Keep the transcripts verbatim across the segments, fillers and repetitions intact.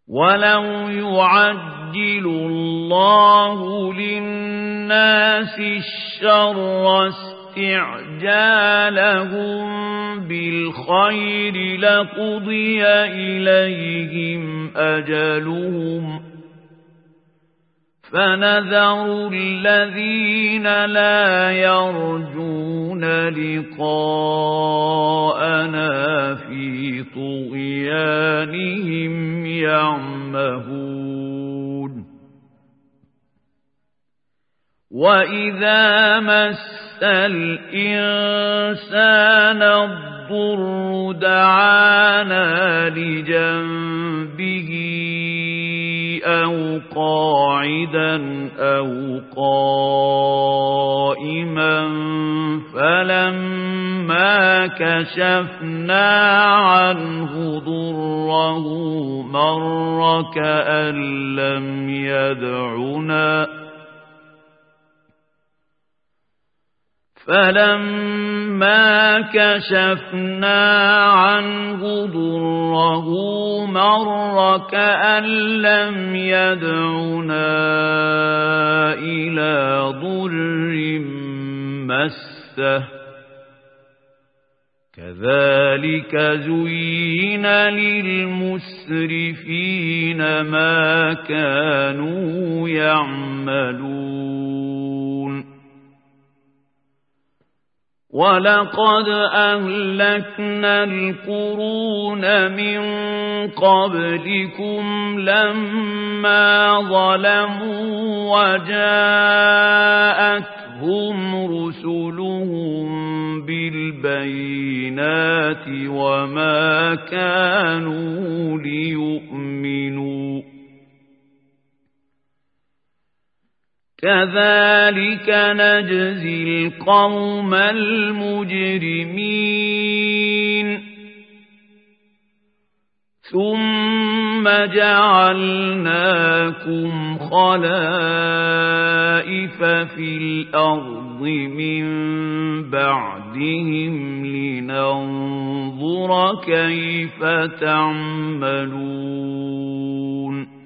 ولو يعجل الله للناس الشر استعجالهم بالخير لقضي إليهم أجلهم فنذر الذين لا يرجون لقاءنا في طغيانهم يعمهون وإذا مس الإنسان الضر دعانا لجنبه أو قاعدا أو قائما فلما كشفنا عنه ضره مر كأن لم يدعنا فلما كشفنا عنه ضره مر كأن لم يدعنا إلى ضر مسه كذلك زين للمسرفين ما كانوا يعملون ولقد أهلكنا القرون من قبلكم لما ظلموا وجاءتهم رسلهم بالبينات وما كانوا ليؤمنوا كذلك نجزي القوم المجرمين ثم جعلناكم خلائف في الأرض من بعدهم لننظر كيف تعملون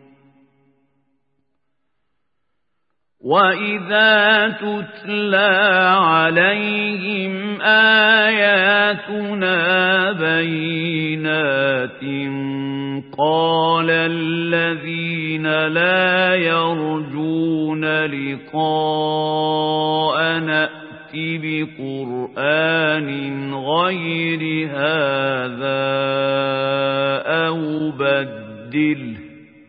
وَإِذَا تُتْلَى عَلَيْهِمْ آيَاتُنَا بَيِّنَاتٍ قَالَ الَّذِينَ لَا يَرْجُونَ لِقَاءَنَا ائْتِ بِقُرْآنٍ غَيْرِ هَذَا أَوْ بَدِّلْهُ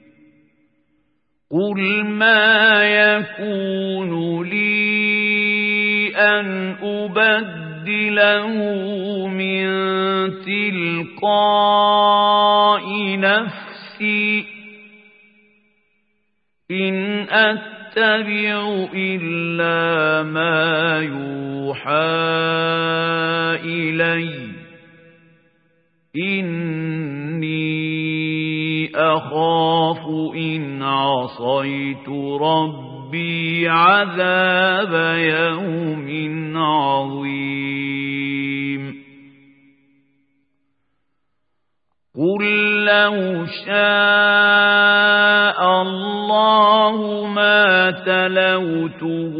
قُلْ مَا يَكُونُ لِي أَنْ أُبَدِّلَهُ مِنْ تِلْقَاءِ نَفْسِي إِنْ أَتَّبِعُ إِلَّا مَا يُوحَى إِلَيَّ إِنِّي أخاف إن عصيت ربي عذاب يوم عظيم قل لو شاء الله ما تلوته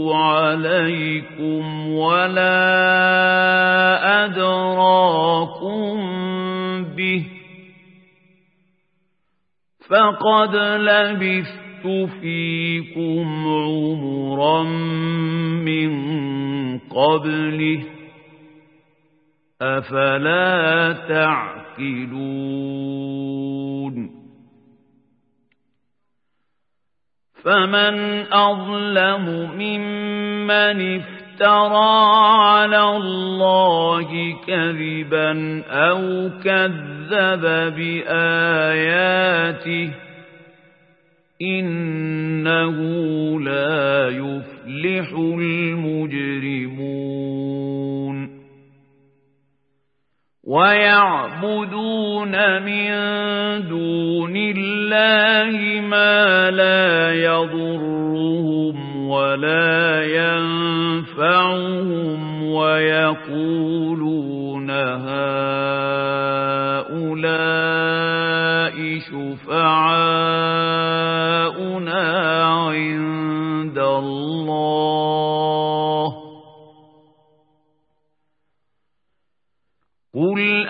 عليكم ولا أدراكم به فقد لبثت فيكم عمرا من قبله أفلا تعقلون فمن أظلم ممن افترى على الله كذبا أو كذب بآياته إنه لا يفلح المجرمون ويعبدون من دون الله ما لا يضرهم ولا ينفعهم ويقولون هؤلاء شفعاؤنا شفعاؤنا عند الله قل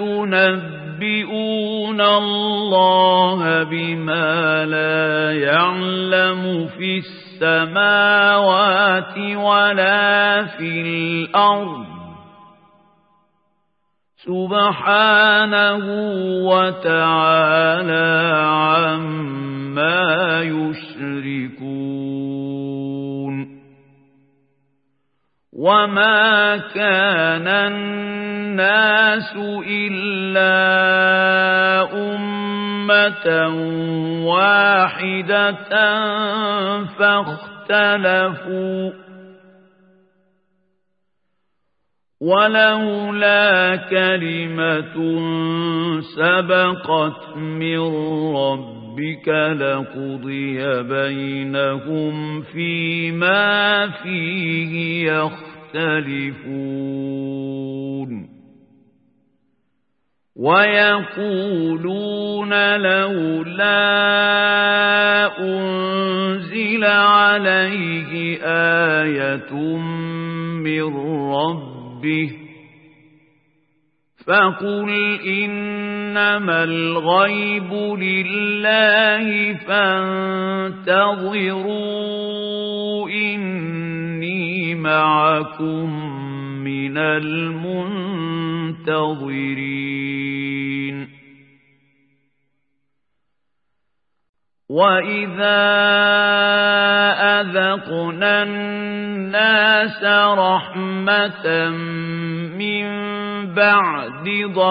أتنبئون الله بما لا يعلم في السماوات ولا في الأرض سبحانه وتعالى عما يشركون وما كان الناس إلا أمة واحدة فاختلفوا ولولا كلمة سبقت من ربك لقضي بينهم فيما فيه يختلفون ويقولون لولا أنزل عليه آية من ربه فقل إنما الغيب لله فانتظروا إني معكم من المنتظرين وإذا أذقنا الناس رحمة من بعد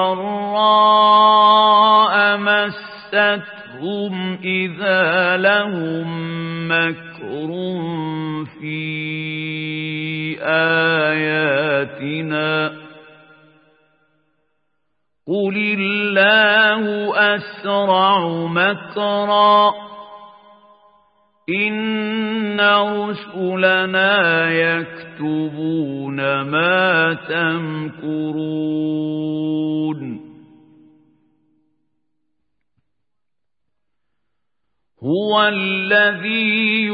ضراء مستهم إذا لهم مكر في آياتنا قل الله أسرع مكرا إن رسلنا يكتبون ما تمكرون هو الذي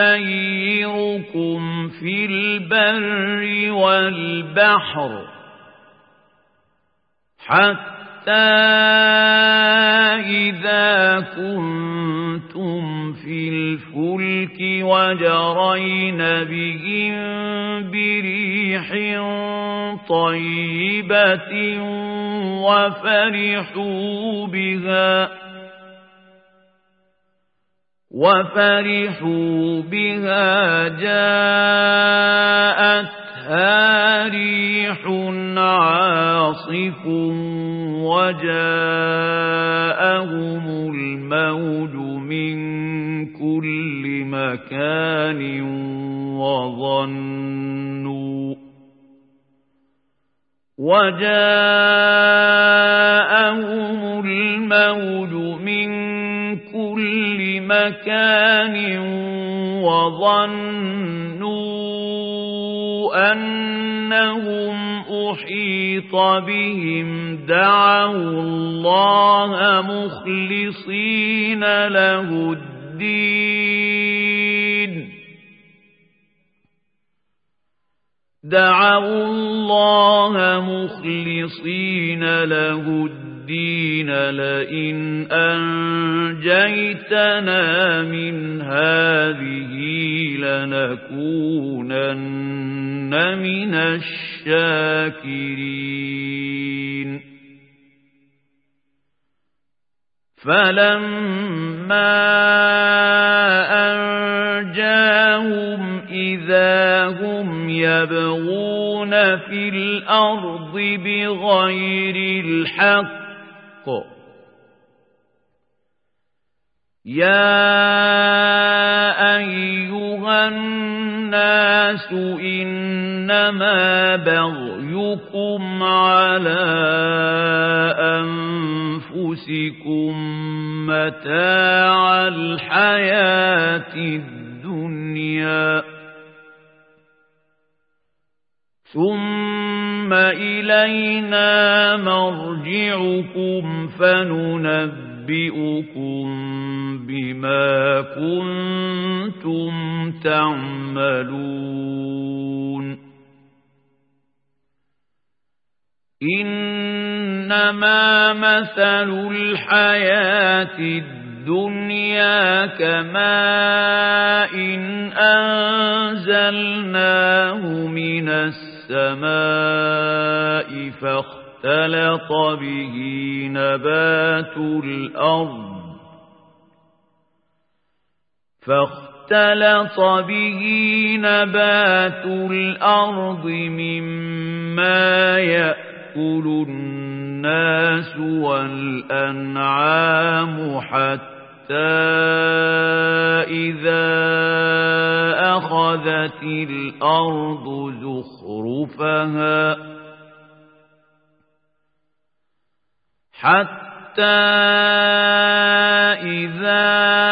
يسيركم في البر والبحر حتى إذا كنتم في الفلك وجرين بهم بريح طيبة وفرحوا بها وفرحوا بها جاءتها ريح عاصف وجاءهم الموج من كل مكان وظنوا وجاءهم الموج من كل مكان وظنوا أنهم أحيط بهم دعوا الله مخلصين له الدين دعوا الله مخلصين له الدين لئن أنجيتنا من هذه لنكونن من الشاكرين فلما أنجاهم إذا هم يبغون في الأرض بغير الحق يا أيها الناس إنما بغيكم على أنفسكم متاع الحياة الدنيا ثم إلينا مرجعكم فننبئكم يُنَبِّئُكُم بِمَا كُنتُمْ تَعْمَلُونَ إِنَّمَا مَثَلُ الْحَيَاةِ الدُّنْيَا كَمَاءٍ أَنزَلْنَاهُ مِنَ السَّمَاءِ فاختلط به نبات الأرض فاختلط به نبات الأرض مما يأكل الناس والأنعام حتى إذا أخذت الأرض زخرفها حتى إذا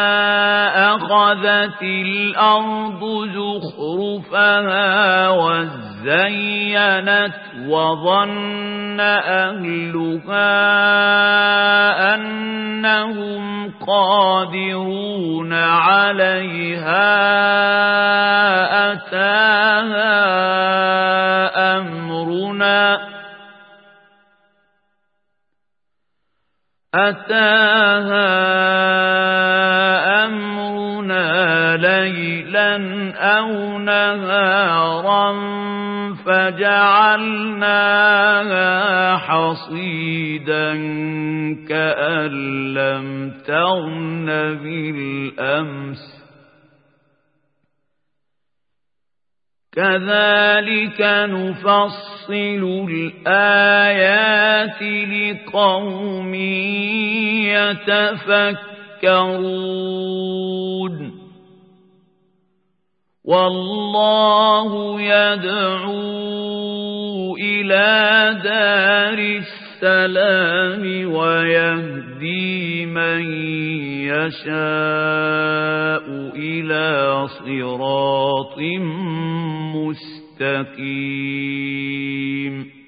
أخذت الأرض زخرفها وزينت وظن أهلها أنهم قادرون عليها أتاها أمرنا أتاها أمرنا ليلا أو نهارا فجعلناها حصيدا كأن لم تغن بالأمس كذلك نفصل الآيات لقوم يتفكرون والله يدعو إلى دار السلام ويهدي من يشاء إلى صراط مستقيم